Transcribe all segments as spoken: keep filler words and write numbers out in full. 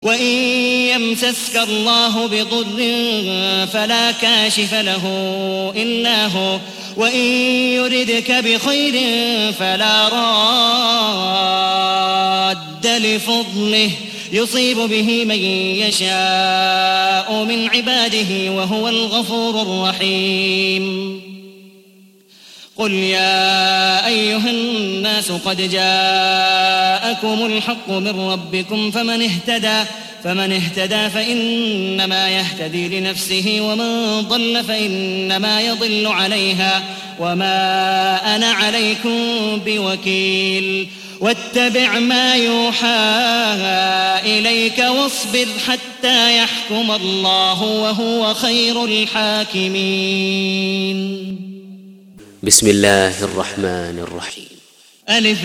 وإن يمسسك الله بضر فلا كاشف له إلا هو وإن يردك بخير فلا راد لفضله يصيب به من يشاء من عباده وهو الغفور الرحيم. قل يا أيها الناس قد جاءكم الحق من ربكم فمن اهتدى فمن اهتدى فإنما يهتدي لنفسه ومن ضل فإنما يضل عليها وما أنا عليكم بوكيل. واتبع ما يوحى إليك واصبر حتى يحكم الله وهو خير الحاكمين. بسم الله الرحمن الرحيم. ألف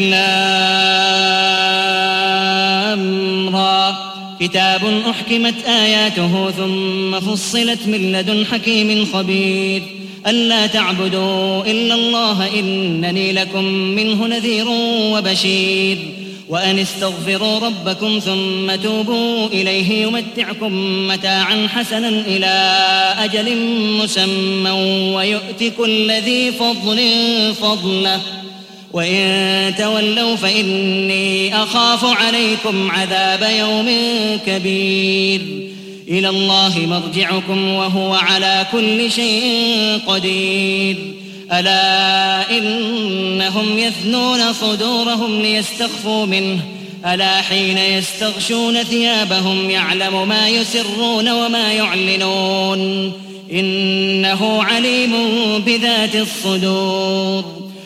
لام را كتاب أحكمت آياته ثم فصلت من لدن حكيم خبير ألا تعبدوا إلا الله إنني لكم منه نذير وبشير وأن استغفروا ربكم ثم توبوا إليه يمتعكم متاعا حسنا إلى أجل مسمى ويؤت كل ذي فضل فضله وإن تولوا فإني أخاف عليكم عذاب يوم كبير. إلى الله مرجعكم وهو على كل شيء قدير. ألا إنهم يثنون صدورهم ليستخفوا منه ألا حين يستغشون ثيابهم يعلم ما يسرون وما يعلنون إنه عليم بذات الصدور.